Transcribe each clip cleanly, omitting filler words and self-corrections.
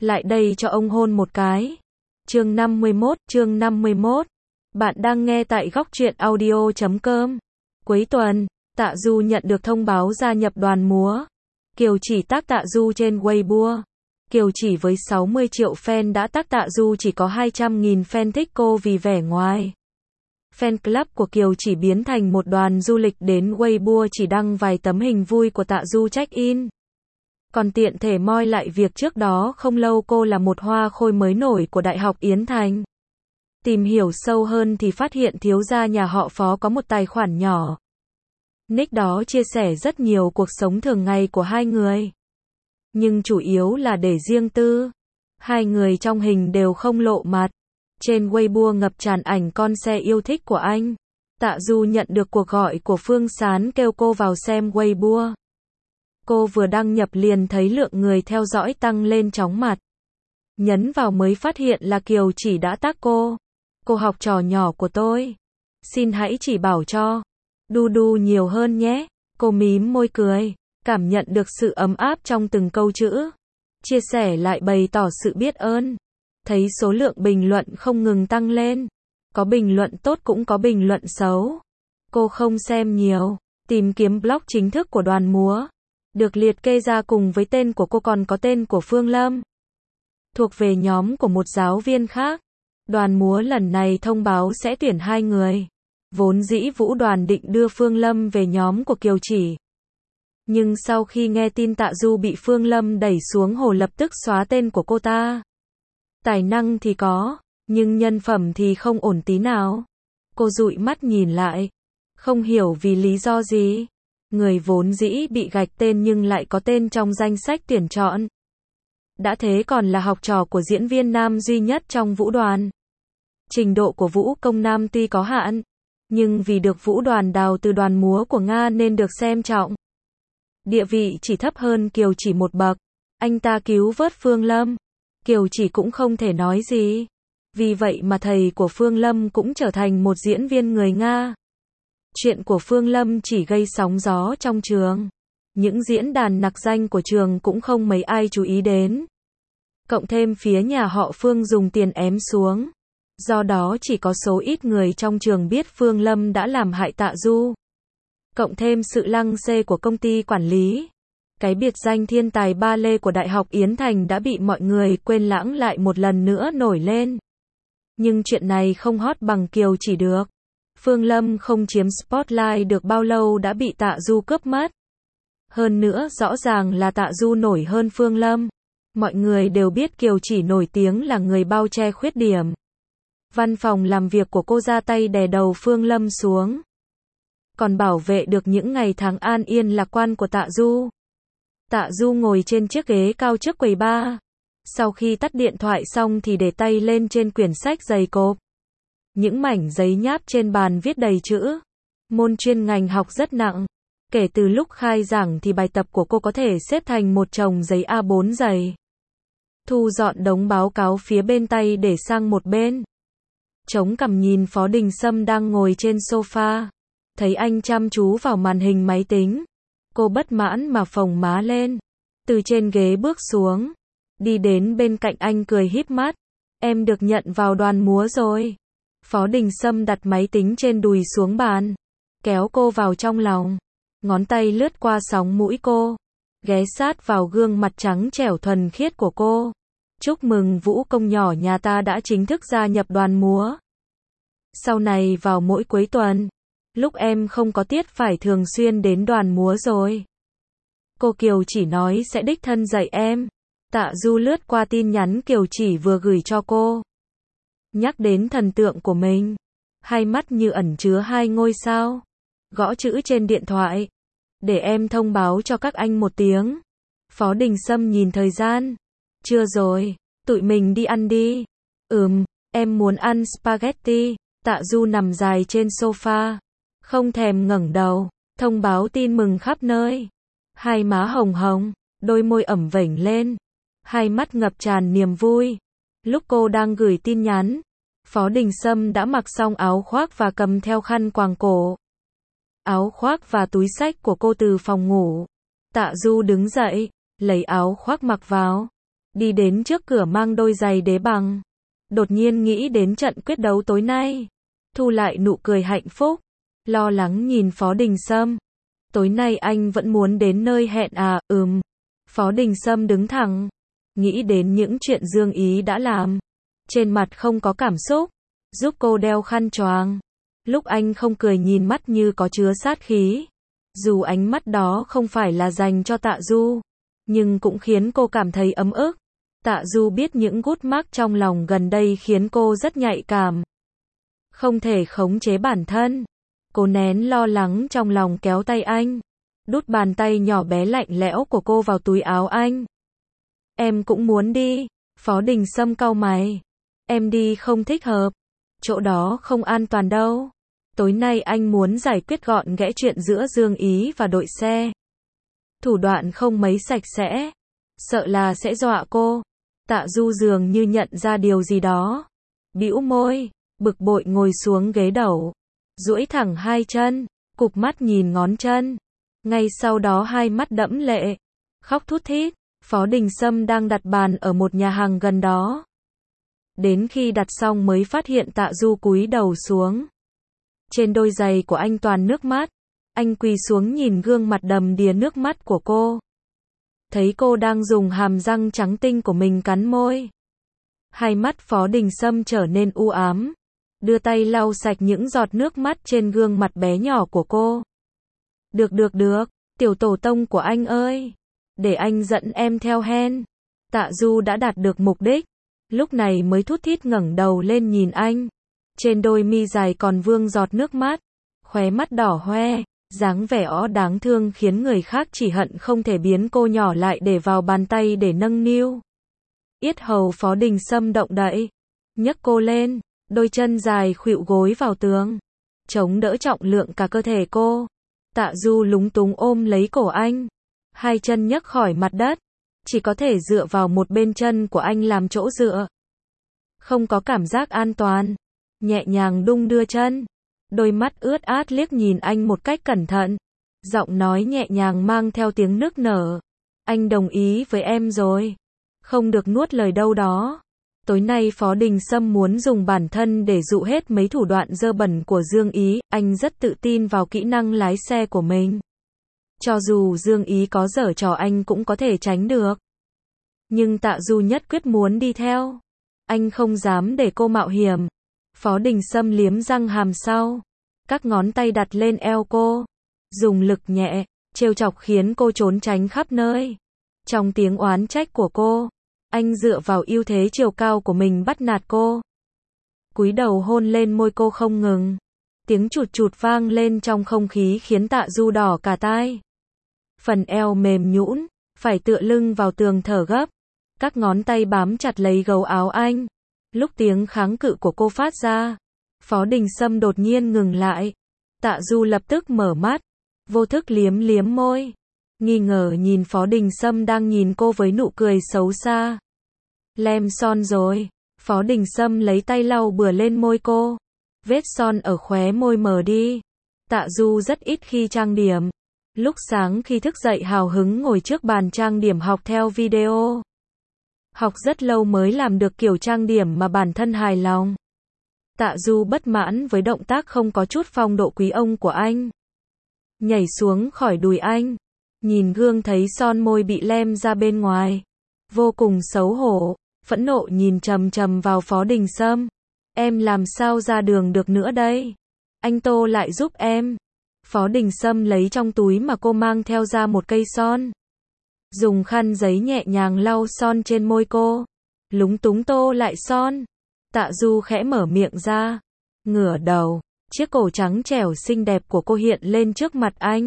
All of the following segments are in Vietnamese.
lại đây cho ông hôn một cái. Chương 51. Bạn đang nghe tại góc truyện audio.com. Cuối tuần, Tạ Du nhận được thông báo gia nhập đoàn múa. Kiều Chỉ tag Tạ Du trên Weibo. Kiều Chỉ với 60 triệu fan đã tag Tạ Du chỉ có 200.000 fan thích cô vì vẻ ngoài. Fan club của Kiều Chỉ biến thành một đoàn du lịch đến Weibo chỉ đăng vài tấm hình vui của Tạ Du check-in. Còn tiện thể moi lại việc trước đó không lâu cô là một hoa khôi mới nổi của Đại học Yến Thành. Tìm hiểu sâu hơn thì phát hiện thiếu gia nhà họ Phó có một tài khoản nhỏ. Nick đó chia sẻ rất nhiều cuộc sống thường ngày của hai người. Nhưng chủ yếu là để riêng tư. Hai người trong hình đều không lộ mặt. Trên Weibo ngập tràn ảnh con xe yêu thích của anh. Tạ Du nhận được cuộc gọi của Phương Sán kêu cô vào xem Weibo. Cô vừa đăng nhập liền thấy lượng người theo dõi tăng lên chóng mặt. Nhấn vào mới phát hiện là Kiều Chỉ đã tag cô. Cô học trò nhỏ của tôi. Xin hãy chỉ bảo cho. Đu nhiều hơn nhé. Cô mím môi cười. Cảm nhận được sự ấm áp trong từng câu chữ. Chia sẻ lại bày tỏ sự biết ơn. Thấy số lượng bình luận không ngừng tăng lên. Có bình luận tốt cũng có bình luận xấu. Cô không xem nhiều. Tìm kiếm blog chính thức của đoàn múa. Được liệt kê ra cùng với tên của cô còn có tên của Phương Lâm. Thuộc về nhóm của một giáo viên khác. Đoàn múa lần này thông báo sẽ tuyển 2 người. Vốn dĩ Vũ đoàn định đưa Phương Lâm về nhóm của Kiều Chỉ. Nhưng sau khi nghe tin Tạ Du bị Phương Lâm đẩy xuống hồ lập tức xóa tên của cô ta. Tài năng thì có, nhưng nhân phẩm thì không ổn tí nào. Cô dụi mắt nhìn lại. Không hiểu vì lý do gì. Người vốn dĩ bị gạch tên nhưng lại có tên trong danh sách tuyển chọn. Đã thế còn là học trò của diễn viên nam duy nhất trong vũ đoàn. Trình độ của vũ công nam tuy có hạn, nhưng vì được vũ đoàn đào từ đoàn múa của Nga nên được xem trọng. Địa vị chỉ thấp hơn Kiều Chỉ một bậc. Anh ta cứu vớt Phương Lâm. Kiều Chỉ cũng không thể nói gì. Vì vậy mà thầy của Phương Lâm cũng trở thành một diễn viên người Nga. Chuyện của Phương Lâm chỉ gây sóng gió trong trường. Những diễn đàn nặc danh của trường cũng không mấy ai chú ý đến. Cộng thêm phía nhà họ Phương dùng tiền ém xuống. Do đó chỉ có số ít người trong trường biết Phương Lâm đã làm hại Tạ Du. Cộng thêm sự lăng xê của công ty quản lý. Cái biệt danh thiên tài ba lê của Đại học Yến Thành đã bị mọi người quên lãng lại một lần nữa nổi lên. Nhưng chuyện này không hot bằng Kiều Chỉ được. Phương Lâm không chiếm spotlight được bao lâu đã bị Tạ Du cướp mất. Hơn nữa rõ ràng là Tạ Du nổi hơn Phương Lâm. Mọi người đều biết Kiều Chỉ nổi tiếng là người bao che khuyết điểm. Văn phòng làm việc của cô ra tay đè đầu Phương Lâm xuống. Còn bảo vệ được những ngày tháng an yên lạc quan của Tạ Du. Tạ Du ngồi trên chiếc ghế cao trước quầy bar. Sau khi tắt điện thoại xong thì để tay lên trên quyển sách dày cộp. Những mảnh giấy nháp trên bàn viết đầy chữ. Môn chuyên ngành học rất nặng. Kể từ lúc khai giảng thì bài tập của cô có thể xếp thành một chồng giấy A4 dày. Thu dọn đống báo cáo phía bên tay để sang một bên. Chống cằm nhìn Phó Đình Sâm đang ngồi trên sofa. Thấy anh chăm chú vào màn hình máy tính. Cô bất mãn mà phồng má lên. Từ trên ghế bước xuống. Đi đến bên cạnh anh cười híp mắt. Em được nhận vào đoàn múa rồi. Phó Đình Sâm đặt máy tính trên đùi xuống bàn. Kéo cô vào trong lòng. Ngón tay lướt qua sóng mũi cô. Ghé sát vào gương mặt trắng trẻo thuần khiết của cô. Chúc mừng Vũ công nhỏ nhà ta đã chính thức gia nhập đoàn múa. Sau này vào mỗi cuối tuần. Lúc em không có tiết phải thường xuyên đến đoàn múa rồi. Cô Kiều Chỉ nói sẽ đích thân dạy em. Tạ Du lướt qua tin nhắn Kiều Chỉ vừa gửi cho cô. Nhắc đến thần tượng của mình. Hai mắt như ẩn chứa 2 ngôi sao. Gõ chữ trên điện thoại. Để em thông báo cho các anh một tiếng. Phó Đình Sâm nhìn thời gian. Chưa rồi, tụi mình đi ăn đi. Em muốn ăn spaghetti. Tạ Du nằm dài trên sofa. Không thèm ngẩng đầu. Thông báo tin mừng khắp nơi. Hai má hồng hồng. Đôi môi ẩm vểnh lên. Hai mắt ngập tràn niềm vui. Lúc cô đang gửi tin nhắn, Phó Đình Sâm đã mặc xong áo khoác và cầm theo khăn quàng cổ. Áo khoác và túi xách của cô từ phòng ngủ. Tạ Du đứng dậy, lấy áo khoác mặc vào. đi đến trước cửa mang đôi giày đế bằng. Đột nhiên nghĩ đến trận quyết đấu tối nay. Thu lại nụ cười hạnh phúc, lo lắng nhìn Phó Đình Sâm. Tối nay anh vẫn muốn đến nơi hẹn à? Phó Đình Sâm đứng thẳng, nghĩ đến những chuyện Dương Ý đã làm. Trên mặt không có cảm xúc, giúp cô đeo khăn choàng. Lúc anh không cười nhìn mắt như có chứa sát khí. Dù ánh mắt đó không phải là dành cho Tạ Du, nhưng cũng khiến cô cảm thấy ấm ức. Tạ Du biết những gút mác trong lòng gần đây khiến cô rất nhạy cảm. Không thể khống chế bản thân. Cô nén lo lắng trong lòng kéo tay anh. Đút bàn tay nhỏ bé lạnh lẽo của cô vào túi áo anh. Em cũng muốn đi. Phó Đình Sâm cau mày. Em đi không thích hợp. Chỗ đó không an toàn đâu. Tối nay anh muốn giải quyết gọn gẽ chuyện giữa Dương Ý và đội xe. Thủ đoạn không mấy sạch sẽ. Sợ là sẽ dọa cô. Tạ Du dường như nhận ra điều gì đó. Bĩu môi, bực bội ngồi xuống ghế đầu. Duỗi thẳng hai chân, cụp mắt nhìn ngón chân. Ngay sau đó hai mắt đẫm lệ. Khóc thút thít. Phó Đình Sâm đang đặt bàn ở một nhà hàng gần đó. Đến khi đặt xong mới phát hiện Tạ Du cúi đầu xuống. Trên đôi giày của anh toàn nước mắt. Anh quỳ xuống nhìn gương mặt đầm đìa nước mắt của cô. Thấy cô đang dùng hàm răng trắng tinh của mình cắn môi. Hai mắt Phó Đình Sâm trở nên u ám. Đưa tay lau sạch những giọt nước mắt trên gương mặt bé nhỏ của cô. Được, tiểu tổ tông của anh ơi. Để anh dẫn em theo hen. Tạ Du đã đạt được mục đích. Lúc này mới thút thít ngẩng đầu lên nhìn anh. Trên đôi mi dài còn vương giọt nước mắt. Khóe mắt đỏ hoe. Dáng vẻ đáng thương khiến người khác chỉ hận không thể biến cô nhỏ lại để vào bàn tay để nâng niu. Yết hầu Phó Đình Sâm động đậy. Nhấc cô lên. Đôi chân dài khuỵu gối vào tường. Chống đỡ trọng lượng cả cơ thể cô. Tạ Du lúng túng ôm lấy cổ anh. Hai chân nhấc khỏi mặt đất. Chỉ có thể dựa vào một bên chân của anh làm chỗ dựa. Không có cảm giác an toàn. Nhẹ nhàng đung đưa chân. Đôi mắt ướt át liếc nhìn anh một cách cẩn thận. Giọng nói nhẹ nhàng mang theo tiếng nức nở. Anh đồng ý với em rồi. Không được nuốt lời đâu đó. Tối nay Phó Đình Sâm muốn dùng bản thân để dụ hết mấy thủ đoạn dơ bẩn của Dương Ý. Anh rất tự tin vào kỹ năng lái xe của mình. Cho dù Dương Ý có giở trò anh cũng có thể tránh được. Nhưng Tạ Du nhất quyết muốn đi theo. Anh không dám để cô mạo hiểm. Phó Đình Sâm liếm răng hàm sau. Các ngón tay đặt lên eo cô. Dùng lực nhẹ, trêu chọc khiến cô trốn tránh khắp nơi. Trong tiếng oán trách của cô, anh dựa vào ưu thế chiều cao của mình bắt nạt cô. Cúi đầu hôn lên môi cô không ngừng. Tiếng chụt chụt vang lên trong không khí khiến Tạ Du đỏ cả tai. Phần eo mềm nhũn, phải tựa lưng vào tường thở gấp. Các ngón tay bám chặt lấy gấu áo anh. Lúc tiếng kháng cự của cô phát ra, Phó Đình Sâm đột nhiên ngừng lại. Tạ Du lập tức mở mắt, vô thức liếm liếm môi. Nghi ngờ nhìn Phó Đình Sâm đang nhìn cô với nụ cười xấu xa. Lem son rồi. Phó Đình Sâm lấy tay lau bừa lên môi cô. Vết son ở khóe môi mờ đi. Tạ Du rất ít khi trang điểm. Lúc sáng khi thức dậy hào hứng ngồi trước bàn trang điểm học theo video. Học rất lâu mới làm được kiểu trang điểm mà bản thân hài lòng. Tạ Du bất mãn với động tác không có chút phong độ quý ông của anh. Nhảy xuống khỏi đùi anh. Nhìn gương thấy son môi bị lem ra bên ngoài. Vô cùng xấu hổ. Phẫn nộ nhìn chằm chằm vào Phó Đình Sâm. Em làm sao ra đường được nữa đây? Anh tô lại giúp em. Phó Đình Sâm lấy trong túi mà cô mang theo ra một cây son. Dùng khăn giấy nhẹ nhàng lau son trên môi cô. Lúng túng tô lại son. Tạ Du khẽ mở miệng ra. Ngửa đầu. Chiếc cổ trắng trẻo xinh đẹp của cô hiện lên trước mặt anh.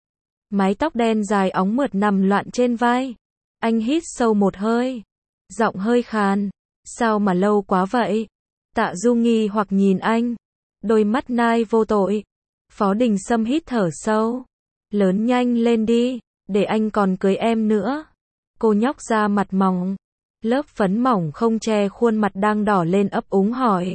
Mái tóc đen dài óng mượt nằm loạn trên vai. Anh hít sâu một hơi. Giọng hơi khàn. Sao mà lâu quá vậy? Tạ Du nghi hoặc nhìn anh. Đôi mắt nai vô tội. Phó Đình Sâm hít thở sâu. Lớn nhanh lên đi. Để anh còn cưới em nữa. Cô nhóc ra mặt mỏng. Lớp phấn mỏng không che khuôn mặt đang đỏ lên ấp úng hỏi.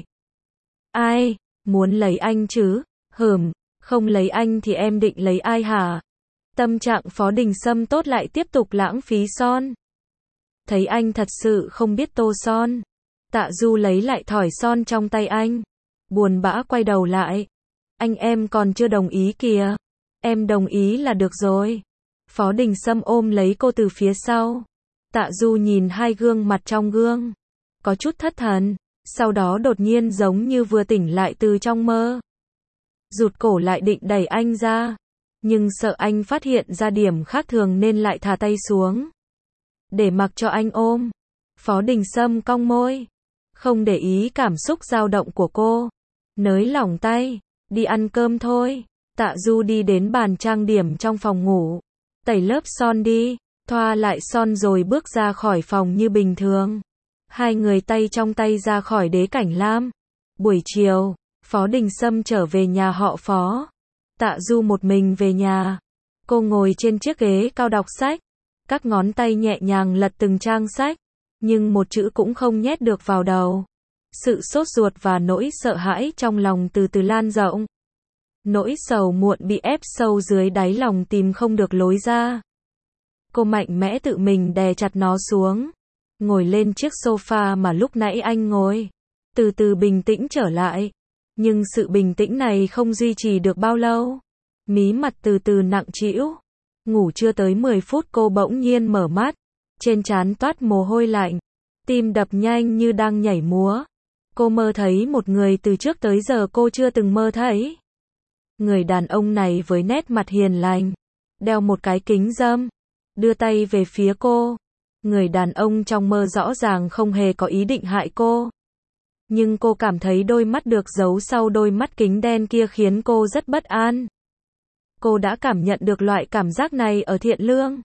Ai? Muốn lấy anh chứ? Không lấy anh thì em định lấy ai hả? Tâm trạng Phó Đình Sâm tốt lại tiếp tục lãng phí son. thấy anh thật sự không biết tô son. Tạ Du lấy lại thỏi son trong tay anh. Buồn bã quay đầu lại. Anh em còn chưa đồng ý kìa. Em đồng ý là được rồi. Phó Đình Sâm ôm lấy cô từ phía sau. Tạ Du nhìn hai gương mặt trong gương. Có chút thất thần. Sau đó đột nhiên giống như vừa tỉnh lại từ trong mơ. Rụt cổ lại định đẩy anh ra. Nhưng sợ anh phát hiện ra điểm khác thường nên lại thả tay xuống. Để mặc cho anh ôm. Phó Đình Sâm cong môi. Không để ý cảm xúc dao động của cô. Nới lỏng tay. Đi ăn cơm thôi. Tạ Du đi đến bàn trang điểm trong phòng ngủ. Tẩy lớp son đi. Thoa lại son rồi bước ra khỏi phòng như bình thường. Hai người tay trong tay ra khỏi Đế Cảnh Lam. Buổi chiều, Phó Đình Sâm trở về nhà họ Phó. Tạ Du một mình về nhà. Cô ngồi trên chiếc ghế cao đọc sách. Các ngón tay nhẹ nhàng lật từng trang sách. Nhưng một chữ cũng không nhét được vào đầu. Sự sốt ruột và nỗi sợ hãi trong lòng từ từ lan rộng. Nỗi sầu muộn bị ép sâu dưới đáy lòng tìm không được lối ra. Cô mạnh mẽ tự mình đè chặt nó xuống. Ngồi lên chiếc sofa mà lúc nãy anh ngồi. Từ từ bình tĩnh trở lại. Nhưng sự bình tĩnh này không duy trì được bao lâu. Mí mặt từ từ nặng trĩu. Ngủ chưa tới 10 phút cô bỗng nhiên mở mắt. Trên trán toát mồ hôi lạnh. Tim đập nhanh như đang nhảy múa. Cô mơ thấy một người từ trước tới giờ cô chưa từng mơ thấy. Người đàn ông này với nét mặt hiền lành. Đeo một cái kính râm. Đưa tay về phía cô. Người đàn ông trong mơ rõ ràng không hề có ý định hại cô. Nhưng cô cảm thấy đôi mắt được giấu sau đôi mắt kính đen kia khiến cô rất bất an. Cô đã cảm nhận được loại cảm giác này ở Thiện Lương.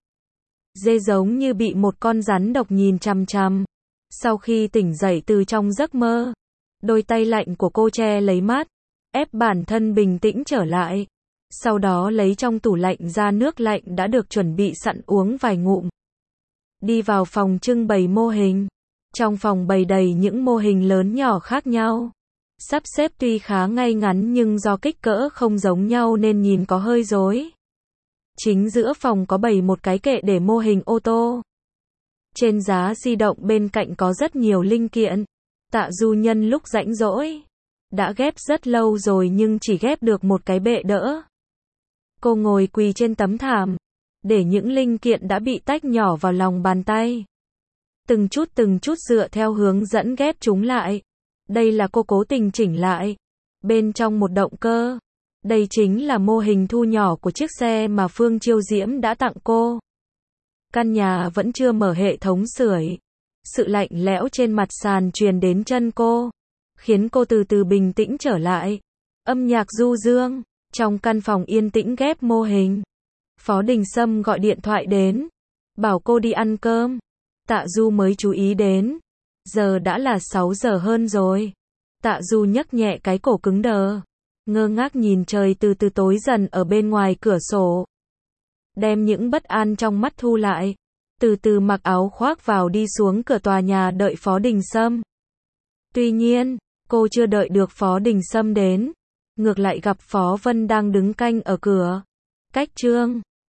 Dê giống như bị một con rắn độc nhìn chằm chằm. Sau khi tỉnh dậy từ trong giấc mơ, đôi tay lạnh của cô che lấy mắt, ép bản thân bình tĩnh trở lại. Sau đó lấy trong tủ lạnh ra nước lạnh đã được chuẩn bị sẵn uống vài ngụm. Đi vào phòng trưng bày mô hình. Trong phòng bày đầy những mô hình lớn nhỏ khác nhau. Sắp xếp tuy khá ngay ngắn nhưng do kích cỡ không giống nhau nên nhìn có hơi rối. Chính giữa phòng có bày một cái kệ để mô hình ô tô. Trên giá di động bên cạnh có rất nhiều linh kiện. Tạ Du nhân lúc rảnh rỗi. Đã ghép rất lâu rồi nhưng chỉ ghép được một cái bệ đỡ. Cô ngồi quỳ trên tấm thảm. Để những linh kiện đã bị tách nhỏ vào lòng bàn tay. Từng chút dựa theo hướng dẫn ghép chúng lại. Đây là cô cố tình chỉnh lại. Bên trong một động cơ. Đây chính là mô hình thu nhỏ của chiếc xe mà Phương Chiêu Diễm đã tặng cô. Căn nhà vẫn chưa mở hệ thống sưởi. Sự lạnh lẽo trên mặt sàn truyền đến chân cô. Khiến cô từ từ bình tĩnh trở lại. Âm nhạc du dương. Trong căn phòng yên tĩnh ghép mô hình. Phó Đình Sâm gọi điện thoại đến. Bảo cô đi ăn cơm. Tạ Du mới chú ý đến. Giờ đã là 6 giờ hơn rồi. Tạ Du nhấc nhẹ cái cổ cứng đờ. Ngơ ngác nhìn trời từ từ tối dần ở bên ngoài cửa sổ. Đem những bất an trong mắt thu lại. Từ từ mặc áo khoác vào đi xuống cửa tòa nhà đợi Phó Đình Sâm. Tuy nhiên, cô chưa đợi được Phó Đình Sâm đến. Ngược lại gặp Phó Vân đang đứng canh ở cửa. Cách Trương